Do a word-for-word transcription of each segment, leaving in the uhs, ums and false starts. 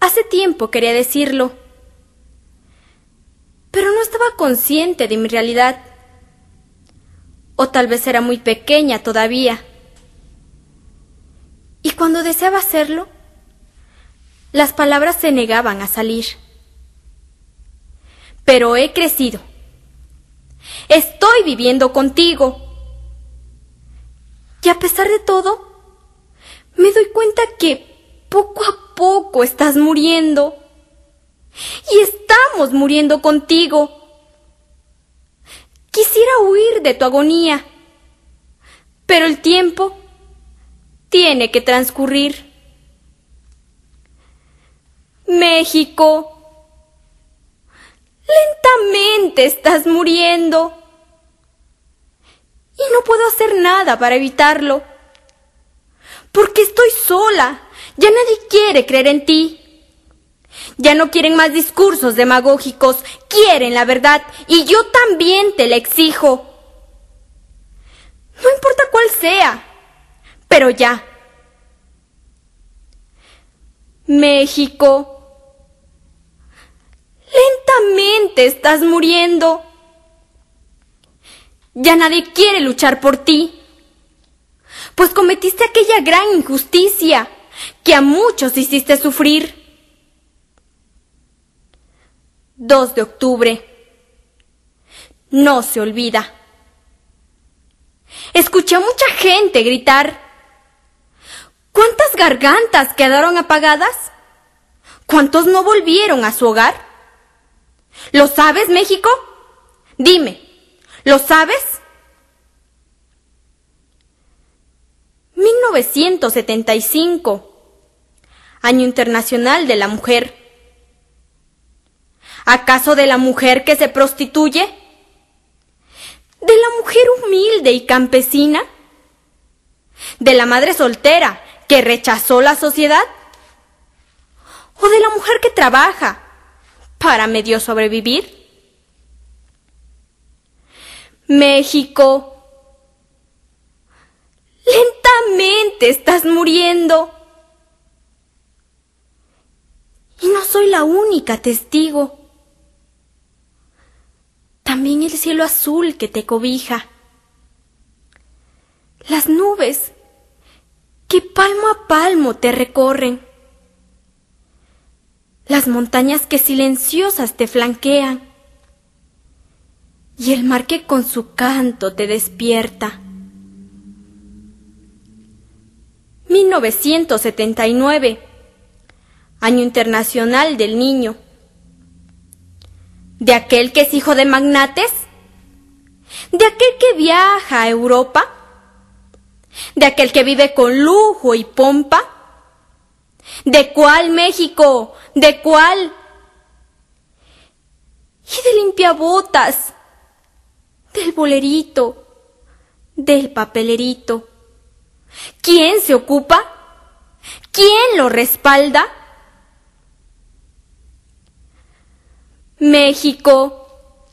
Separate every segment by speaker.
Speaker 1: Hace tiempo quería decirlo, pero no estaba consciente de mi realidad. O tal vez era muy pequeña todavía. Y cuando deseaba hacerlo, las palabras se negaban a salir. Pero he crecido. Estoy viviendo contigo. Y a pesar de todo, me doy cuenta que poco a poco estás muriendo. Y estamos muriendo contigo. Quisiera huir de tu agonía, pero el tiempo tiene que transcurrir. México, lentamente estás muriendo. Y no puedo hacer nada para evitarlo. Porque estoy sola. Ya nadie quiere creer en ti. Ya no quieren más discursos demagógicos. Quieren la verdad. Y yo también te la exijo. No importa cuál sea. Pero ya. México, lentamente estás muriendo. Ya nadie quiere luchar por ti, pues cometiste aquella gran injusticia que a muchos hiciste sufrir. dos de octubre. No se olvida. Escuché a mucha gente gritar. ¿Cuántas gargantas quedaron apagadas? ¿Cuántos no volvieron a su hogar? ¿Lo sabes, México? Dime, ¿lo sabes? mil novecientos setenta y cinco, Año Internacional de la Mujer. ¿Acaso de la mujer que se prostituye? ¿De la mujer humilde y campesina? ¿De la madre soltera que rechazó la sociedad? ¿O de la mujer que trabaja para medio sobrevivir? México, lentamente estás muriendo. Y no soy la única testigo. También el cielo azul que te cobija. Las nubes que palmo a palmo te recorren. Las montañas que silenciosas te flanquean. Y el mar que con su canto te despierta. mil novecientos setenta y nueve, Año Internacional del Niño. ¿De aquel que es hijo de magnates? ¿De aquel que viaja a Europa? ¿De aquel que vive con lujo y pompa? ¿De cuál, México? ¿De cuál? Y de limpiabotas, del bolerito, del papelerito. ¿Quién se ocupa? ¿Quién lo respalda? México,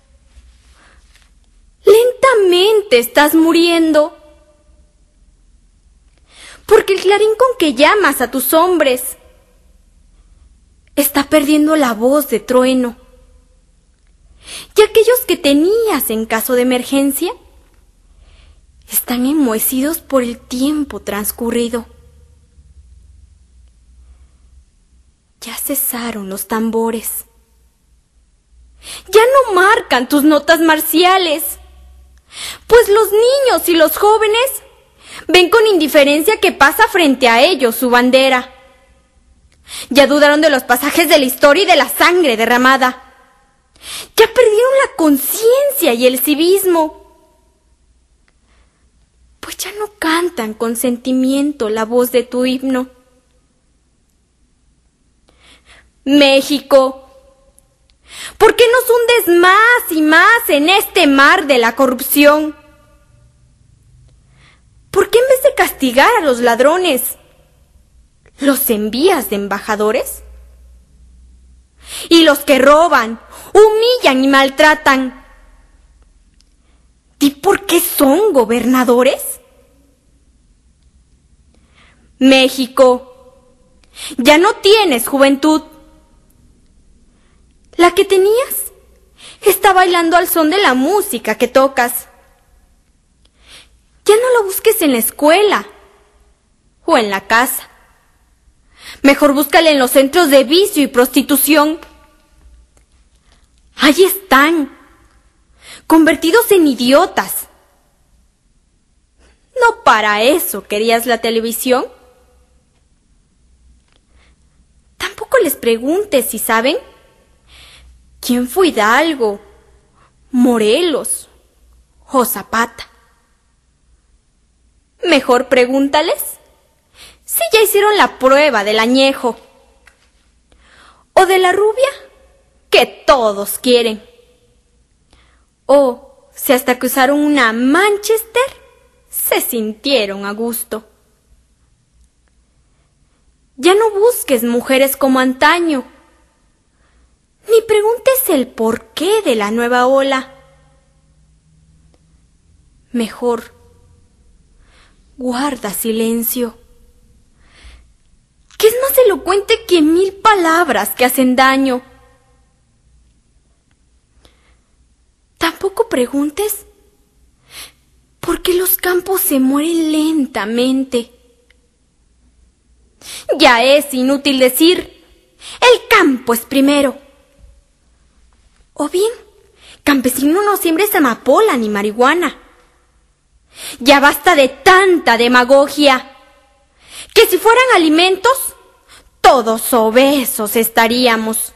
Speaker 1: lentamente estás muriendo. Porque el clarín con que llamas a tus hombres está perdiendo la voz de trueno. Y aquellos que tenías en caso de emergencia están enmohecidos por el tiempo transcurrido. Ya cesaron los tambores. Ya no marcan tus notas marciales, pues los niños y los jóvenes ven con indiferencia que pasa frente a ellos su bandera. Ya dudaron de los pasajes de la historia y de la sangre derramada. Ya perdieron la conciencia y el civismo, pues ya no cantan con sentimiento la voz de tu himno. México, ¿por qué nos hundes más y más en este mar de la corrupción? ¿Por qué en vez de castigar a los ladrones, los envías de embajadores? Y los que roban, humillan y maltratan, ¿y por qué son gobernadores? México, ya no tienes juventud, La que tenías está bailando al son de la música que tocas. Ya no lo busques en la escuela o en la casa. Mejor búscale en los centros de vicio y prostitución. Ahí están, convertidos en idiotas. ¿No para eso querías la televisión? Tampoco les preguntes si saben quién fue Hidalgo, Morelos o Zapata. Mejor pregúntales si ya hicieron la prueba del añejo o de la rubia que todos quieren, o si hasta que usaron una Manchester se sintieron a gusto. Ya no busques mujeres como antaño, ni preguntes el porqué de la nueva ola. Mejor guarda silencio, que es más elocuente que mil palabras que hacen daño. Tampoco preguntes por qué los campos se mueren lentamente. Ya es inútil decir, el campo es primero. O bien, campesino, no siembres amapola ni marihuana. Ya basta de tanta demagogia, que si fueran alimentos, todos obesos estaríamos.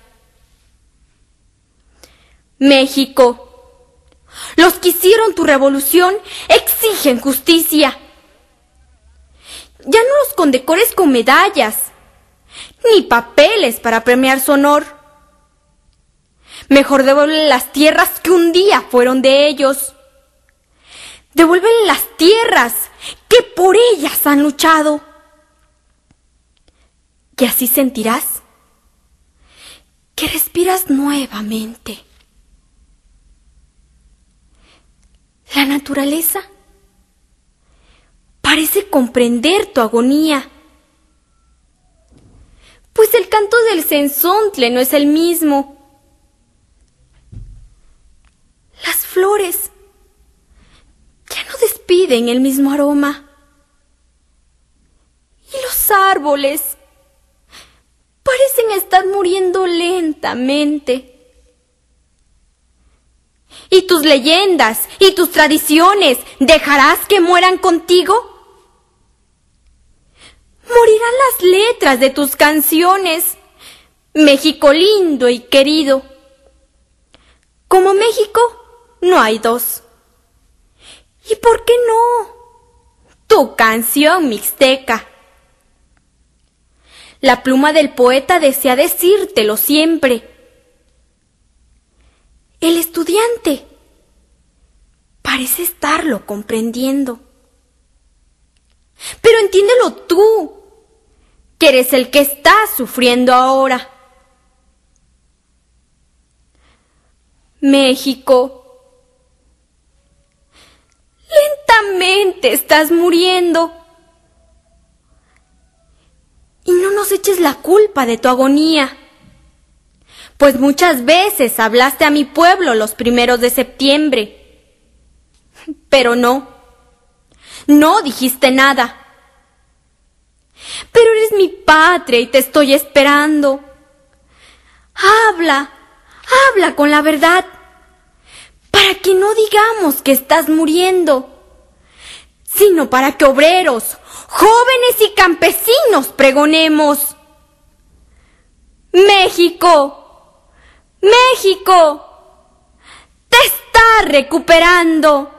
Speaker 1: México, los que hicieron tu revolución exigen justicia. Ya no los condecores con medallas, ni papeles para premiar su honor. Mejor devuélvele las tierras que un día fueron de ellos. Devuélvele las tierras que por ellas han luchado. Y así sentirás que respiras nuevamente. La naturaleza parece comprender tu agonía, pues el canto del cenzontle no es el mismo. Las flores ya no despiden el mismo aroma, y los árboles parecen estar muriendo lentamente. ¿Y tus leyendas y tus tradiciones dejarás que mueran contigo? Morirán las letras de tus canciones, México lindo y querido. Como México no hay dos. ¿Y por qué no tu canción mixteca? La pluma del poeta desea decírtelo siempre. El estudiante parece estarlo comprendiendo. Pero entiéndelo tú, que eres el que está sufriendo ahora. México, lentamente estás muriendo. Y no nos eches la culpa de tu agonía, pues muchas veces hablaste a mi pueblo los primeros de septiembre. Pero no, no dijiste nada. Pero eres mi patria y te estoy esperando. Habla, habla con la verdad, para que no digamos que estás muriendo, sino para que obreros, jóvenes y campesinos pregonemos. México, México, te está recuperando.